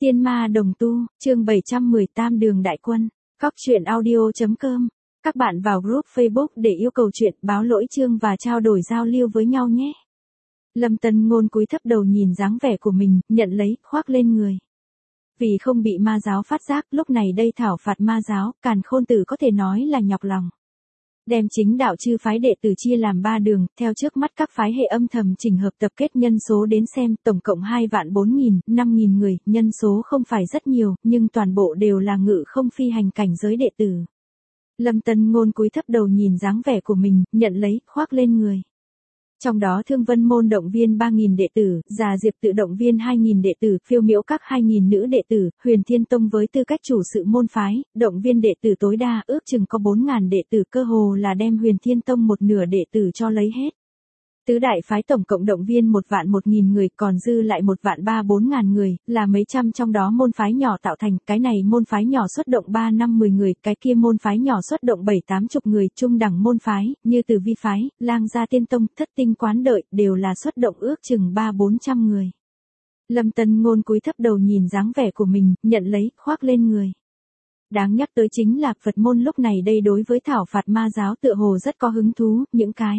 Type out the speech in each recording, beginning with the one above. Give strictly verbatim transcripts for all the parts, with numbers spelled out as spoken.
Tiên ma đồng tu, chương bảy trăm mười Tam đường đại quân, cóc truyện audio.com. Các bạn vào group Facebook để yêu cầu chuyện, báo lỗi chương và trao đổi giao lưu với nhau nhé. Lâm Tân Ngôn cúi thấp đầu nhìn dáng vẻ của mình, nhận lấy, khoác lên người. Vì không bị ma giáo phát giác, lúc này đây thảo phạt ma giáo, Càn Khôn Tử có thể nói là nhọc lòng. Đem chính đạo chư phái đệ tử chia làm ba đường, theo trước mắt các phái hệ âm thầm chỉnh hợp tập kết nhân số đến xem, tổng cộng hai vạn bốn nghìn, năm nghìn người, nhân số không phải rất nhiều, nhưng toàn bộ đều là ngự không phi hành cảnh giới đệ tử. Lâm Tân Ngôn cúi thấp đầu nhìn dáng vẻ của mình, nhận lấy, khoác lên người. Trong đó Thương Vân môn động viên ba nghìn đệ tử, Già Diệp tự động viên hai nghìn đệ tử, Phiêu Miễu các hai nghìn nữ đệ tử, Huyền Thiên Tông với tư cách chủ sự môn phái, động viên đệ tử tối đa ước chừng có bốn nghìn đệ tử, cơ hồ là đem Huyền Thiên Tông một nửa đệ tử cho lấy hết. Tứ đại phái tổng cộng động viên một vạn một nghìn người, còn dư lại một vạn ba bốn ngàn người, là mấy trăm trong đó môn phái nhỏ tạo thành, cái này môn phái nhỏ xuất động ba năm mười người, cái kia môn phái nhỏ xuất động bảy tám chục người, trung đẳng môn phái, như Từ Vi phái, Lang Gia Tiên Tông, Thất Tinh Quán đợi, đều là xuất động ước chừng ba bốn trăm người. Lâm Tân Ngôn cúi thấp đầu nhìn dáng vẻ của mình, nhận lấy, khoác lên người. Đáng nhắc tới chính là Phật môn lúc này đây đối với thảo phạt ma giáo tựa hồ rất có hứng thú, những cái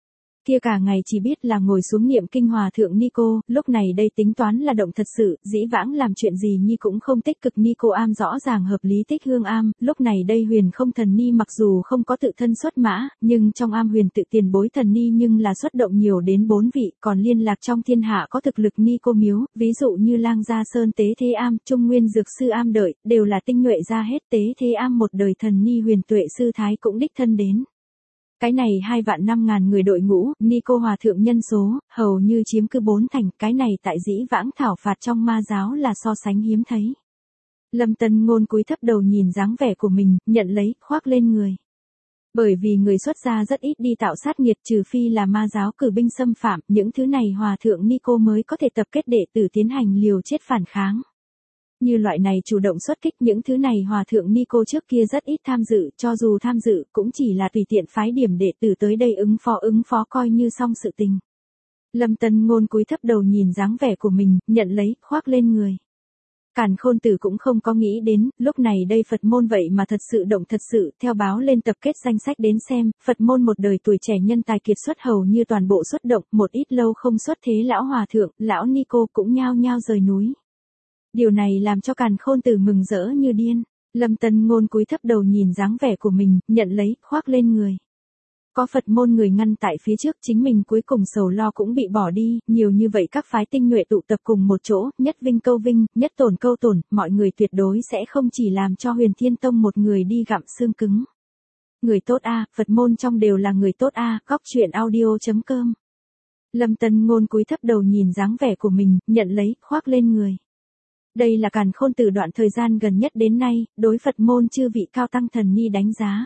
kia cả ngày chỉ biết là ngồi xuống niệm kinh hòa thượng Nico, lúc này đây tính toán là động thật sự, dĩ vãng làm chuyện gì nhi cũng không tích cực. Nico am rõ ràng hợp lý tích hương am, lúc này đây huyền không thần ni mặc dù không có tự thân xuất mã, nhưng trong am huyền tự tiền bối thần ni nhưng là xuất động nhiều đến bốn vị, còn liên lạc trong thiên hạ có thực lực Nico miếu, ví dụ như Lang Gia Sơn Tế Thế Am, Trung Nguyên Dược Sư Am đợi, đều là tinh nhuệ ra hết. Tế Thế Am một đời thần ni Huyền Tuệ Sư Thái cũng đích thân đến. Cái này hai vạn năm ngàn người đội ngũ, Nico hòa thượng nhân số, hầu như chiếm cứ bốn thành, cái này tại dĩ vãng thảo phạt trong ma giáo là so sánh hiếm thấy. Lâm Tân Ngôn cúi thấp đầu nhìn dáng vẻ của mình, nhận lấy, khoác lên người. Bởi vì người xuất gia rất ít đi tạo sát nghiệt, trừ phi là ma giáo cử binh xâm phạm, những thứ này hòa thượng Nico mới có thể tập kết đệ tử tiến hành liều chết phản kháng. Như loại này chủ động xuất kích, những thứ này hòa thượng Nico trước kia rất ít tham dự, cho dù tham dự cũng chỉ là tùy tiện phái điểm đệ tử tới đây ứng phó ứng phó coi như xong sự tình. Lâm Tân Ngôn cúi thấp đầu nhìn dáng vẻ của mình, nhận lấy, khoác lên người. Càn Khôn Tử cũng không có nghĩ đến, lúc này đây Phật môn vậy mà thật sự động thật sự, theo báo lên tập kết danh sách đến xem, Phật môn một đời tuổi trẻ nhân tài kiệt xuất hầu như toàn bộ xuất động, một ít lâu không xuất thế lão hòa thượng, lão Nico cũng nhao nhao rời núi. Điều này làm cho Càn Khôn Tử mừng rỡ như điên. Lâm Tân Ngôn cúi thấp đầu nhìn dáng vẻ của mình, nhận lấy, khoác lên người. Có Phật môn người ngăn tại phía trước, chính mình cuối cùng sầu lo cũng bị bỏ đi, nhiều như vậy các phái tinh nhuệ tụ tập cùng một chỗ, nhất vinh câu vinh, nhất tổn câu tổn, mọi người tuyệt đối sẽ không chỉ làm cho Huyền Thiên Tông một người đi gặm xương cứng. Người tốt a, Phật môn trong đều là người tốt a, cóc truyện audio.com. Lâm Tân Ngôn cúi thấp đầu nhìn dáng vẻ của mình, nhận lấy, khoác lên người. Đây là Càn Khôn Tử đoạn thời gian gần nhất đến nay, đối Phật môn chư vị cao tăng thần ni đánh giá.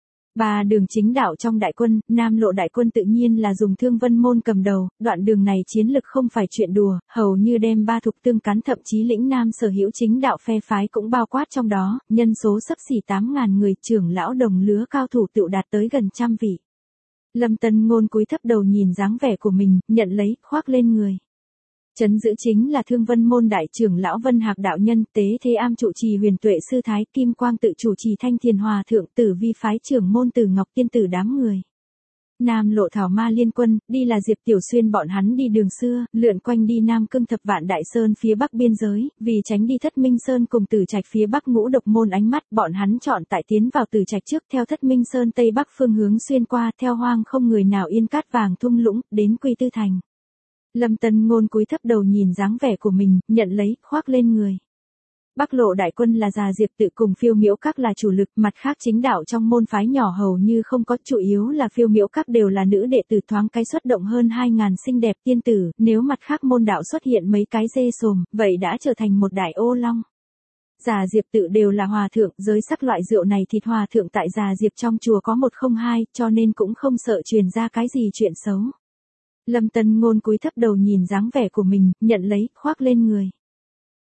Ba đường chính đạo trong đại quân, Nam Lộ đại quân tự nhiên là dùng Thương Vân môn cầm đầu, đoạn đường này chiến lực không phải chuyện đùa, hầu như đem ba thục tương cắn, thậm chí lĩnh Nam sở hữu chính đạo phe phái cũng bao quát trong đó, nhân số xấp xỉ tám ngàn người, trưởng lão đồng lứa cao thủ tựu đạt tới gần trăm vị. Lâm Tân Ngôn cúi thấp đầu nhìn dáng vẻ của mình, nhận lấy, khoác lên người. Trấn giữ chính là Thương Vân môn đại trưởng lão Vân Hạc đạo nhân, Tế Thế Am trụ trì Huyền Tuệ Sư Thái, Kim Quang tự chủ trì Thanh Thiền hòa thượng, Tử Vi phái trưởng môn Tử Ngọc tiên tử đám người. Nam Lộ thảo ma liên quân, đi là Diệp Tiểu Xuyên bọn hắn đi đường xưa, lượn quanh đi Nam Cương Thập Vạn Đại Sơn phía bắc biên giới, vì tránh đi Thất Minh Sơn cùng Tử Trạch phía bắc ngũ độc môn ánh mắt, bọn hắn chọn tại tiến vào Tử Trạch trước, theo Thất Minh Sơn tây bắc phương hướng xuyên qua, theo hoang không người nào yên cát vàng thung lũng, đến Quy Tư Thành. Lâm Tân Ngôn cúi thấp đầu nhìn dáng vẻ của mình, nhận lấy, khoác lên người. Bắc Lộ đại quân là Già Diệp tự cùng Phiêu Miễu các là chủ lực, mặt khác chính đạo trong môn phái nhỏ hầu như không có, chủ yếu là Phiêu Miễu các đều là nữ đệ tử thoáng cái xuất động hơn hai ngàn xinh đẹp tiên tử, nếu mặt khác môn đạo xuất hiện mấy cái dê sồm, vậy đã trở thành một đại ô long. Già Diệp tự đều là hòa thượng, giới sắc loại rượu này thịt hòa thượng tại Già Diệp trong chùa có một không hai, cho nên cũng không sợ truyền ra cái gì chuyện xấu. Lâm Tân Ngôn cúi thấp đầu nhìn dáng vẻ của mình, nhận lấy, khoác lên người.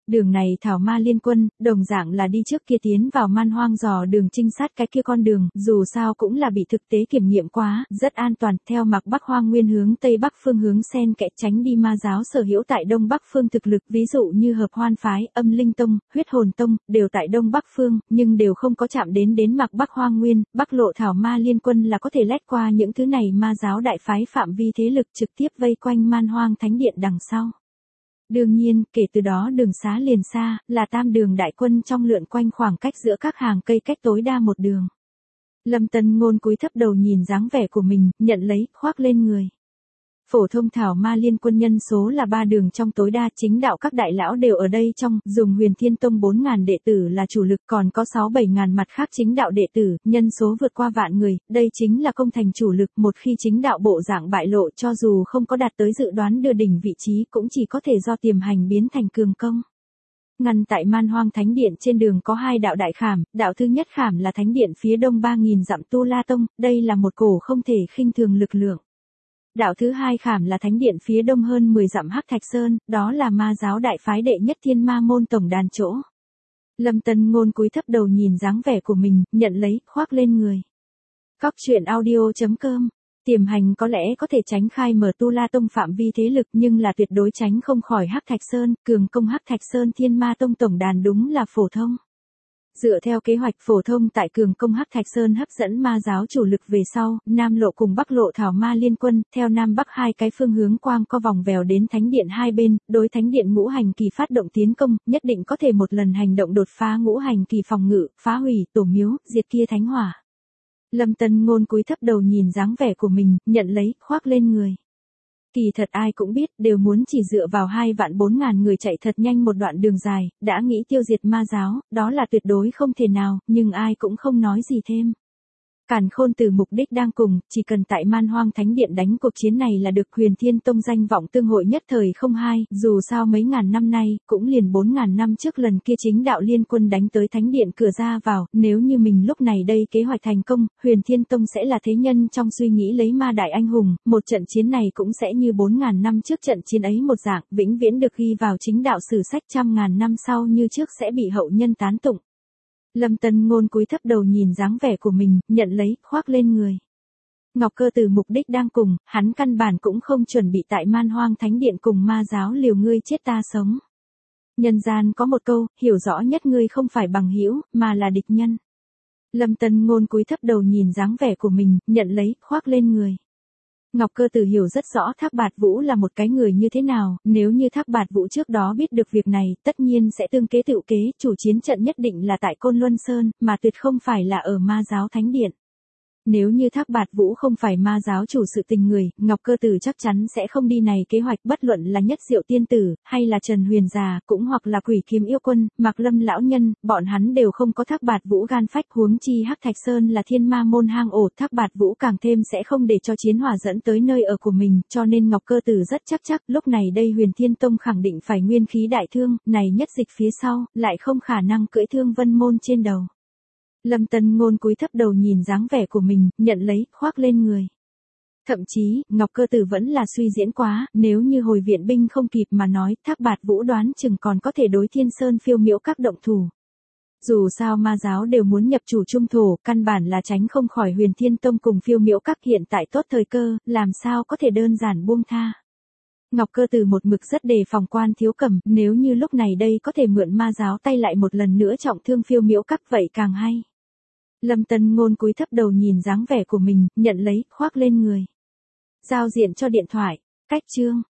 Đường này thảo ma liên quân, đồng dạng là đi trước kia tiến vào man hoang dò đường trinh sát cái kia con đường, dù sao cũng là bị thực tế kiểm nghiệm quá, rất an toàn, theo mạc Bắc Hoang Nguyên hướng Tây Bắc phương hướng xen kẽ tránh đi ma giáo sở hữu tại Đông Bắc phương thực lực, ví dụ như Hợp Hoan phái, Âm Linh tông, Huyết Hồn tông, đều tại Đông Bắc phương, nhưng đều không có chạm đến đến mạc Bắc Hoang Nguyên, Bắc lộ thảo ma liên quân là có thể lách qua những thứ này ma giáo đại phái phạm vi thế lực trực tiếp vây quanh man hoang thánh điện đằng sau. Đương nhiên, kể từ đó đường xá liền xa, là tam đường đại quân trong lượn quanh khoảng cách giữa các hàng cây cách tối đa một đường. Lâm Tân Ngôn cúi thấp đầu nhìn dáng vẻ của mình, nhận lấy, khoác lên người. Phổ thông thảo ma liên quân nhân số là ba đường trong tối đa, chính đạo các đại lão đều ở đây trong, dùng Huyền Thiên Tông bốn ngàn đệ tử là chủ lực, còn có sáu bảy ngàn mặt khác chính đạo đệ tử, nhân số vượt qua vạn người, đây chính là công thành chủ lực, một khi chính đạo bộ dạng bại lộ cho dù không có đạt tới dự đoán đưa đỉnh vị trí cũng chỉ có thể do tiềm hành biến thành cường công. Ngăn tại man hoang thánh điện trên đường có hai đạo đại khảm, đạo thứ nhất khảm là thánh điện phía đông ba nghìn dặm Tu La Tông, đây là một cổ không thể khinh thường lực lượng. Đạo thứ hai khảm là thánh điện phía đông hơn mười dặm Hắc Thạch Sơn, đó là ma giáo đại phái đệ nhất Thiên Ma môn tổng đàn chỗ. Lâm Tân Ngôn cúi thấp đầu nhìn dáng vẻ của mình, nhận lấy, khoác lên người. Cóc truyện audio chấm com. Tiềm hành có lẽ có thể tránh khai mở Tu La Tông phạm vi thế lực, nhưng là tuyệt đối tránh không khỏi Hắc Thạch Sơn, cường công Hắc Thạch Sơn Thiên Ma Tông tổng đàn đúng là phổ thông. Dựa theo kế hoạch phổ thông tại cường công Hắc Thạch Sơn hấp dẫn ma giáo chủ lực về sau, Nam lộ cùng Bắc lộ thảo ma liên quân, theo Nam Bắc hai cái phương hướng quang co vòng vèo đến thánh điện hai bên, đối thánh điện ngũ hành kỳ phát động tiến công, nhất định có thể một lần hành động đột phá ngũ hành kỳ phòng ngự, phá hủy tổ miếu, diệt kia thánh hỏa. Lâm Tân Ngôn cúi thấp đầu nhìn dáng vẻ của mình, nhận lấy, khoác lên người. Kỳ thật ai cũng biết, đều muốn chỉ dựa vào hai vạn bốn ngàn người chạy thật nhanh một đoạn đường dài, đã nghĩ tiêu diệt ma giáo, đó là tuyệt đối không thể nào, nhưng ai cũng không nói gì thêm. Càn Khôn từ mục đích đang cùng, chỉ cần tại man hoang thánh điện đánh cuộc chiến này là được. Huyền Thiên Tông danh vọng tương hội nhất thời không hai, dù sao mấy ngàn năm nay, cũng liền bốn ngàn năm trước lần kia chính đạo liên quân đánh tới thánh điện cửa ra vào, nếu như mình lúc này đây kế hoạch thành công, Huyền Thiên Tông sẽ là thế nhân trong suy nghĩ lấy ma đại anh hùng, một trận chiến này cũng sẽ như bốn ngàn năm trước trận chiến ấy một dạng, vĩnh viễn được ghi vào chính đạo sử sách, trăm ngàn năm sau như trước sẽ bị hậu nhân tán tụng. Lâm Tân Ngôn cúi thấp đầu nhìn dáng vẻ của mình, nhận lấy, khoác lên người. Ngọc Cơ từ mục đích đang cùng, hắn căn bản cũng không chuẩn bị tại man hoang thánh điện cùng ma giáo liều ngươi chết ta sống. Nhân gian có một câu, hiểu rõ nhất ngươi không phải bằng hữu, mà là địch nhân. Lâm Tân Ngôn cúi thấp đầu nhìn dáng vẻ của mình, nhận lấy, khoác lên người. Ngọc Cơ Tử hiểu rất rõ Thác Bạt Vũ là một cái người như thế nào, nếu như Thác Bạt Vũ trước đó biết được việc này, tất nhiên sẽ tương kế tựu kế, chủ chiến trận nhất định là tại Côn Luân Sơn, mà tuyệt không phải là ở ma giáo thánh điện. Nếu như Thác Bạt Vũ không phải ma giáo chủ sự tình người, Ngọc Cơ Tử chắc chắn sẽ không đi này kế hoạch, bất luận là Nhất Diệu tiên tử, hay là Trần Huyền già, cũng hoặc là Quỷ Kiếm yêu quân, Mạc Lâm lão nhân, bọn hắn đều không có Thác Bạt Vũ gan phách, huống chi Hắc Thạch Sơn là Thiên Ma môn hang ổ, Thác Bạt Vũ càng thêm sẽ không để cho chiến hỏa dẫn tới nơi ở của mình, cho nên Ngọc Cơ Tử rất chắc chắc, lúc này đây Huyền Thiên Tông khẳng định phải nguyên khí đại thương, này nhất dịch phía sau, lại không khả năng cưỡi Thương Vân môn trên đầu. Lâm Tân Ngôn cúi thấp đầu nhìn dáng vẻ của mình, nhận lấy, khoác lên người. Thậm chí, Ngọc Cơ Tử vẫn là suy diễn quá, nếu như hồi viện binh không kịp mà nói, Thác Bạt Vũ đoán chừng còn có thể đối Thiên Sơn Phiêu Miễu các động thủ. Dù sao ma giáo đều muốn nhập chủ trung thổ, căn bản là tránh không khỏi Huyền Thiên Tông cùng Phiêu Miễu các hiện tại tốt thời cơ, làm sao có thể đơn giản buông tha. Ngọc Cơ Tử một mực rất đề phòng Quan Thiếu Cẩm, nếu như lúc này đây có thể mượn ma giáo tay lại một lần nữa trọng thương Phiêu Miễu các vậy càng hay. Lâm Tân Ngôn cúi thấp đầu nhìn dáng vẻ của mình, nhận lấy, khoác lên người. Giao diện cho điện thoại, cách chương.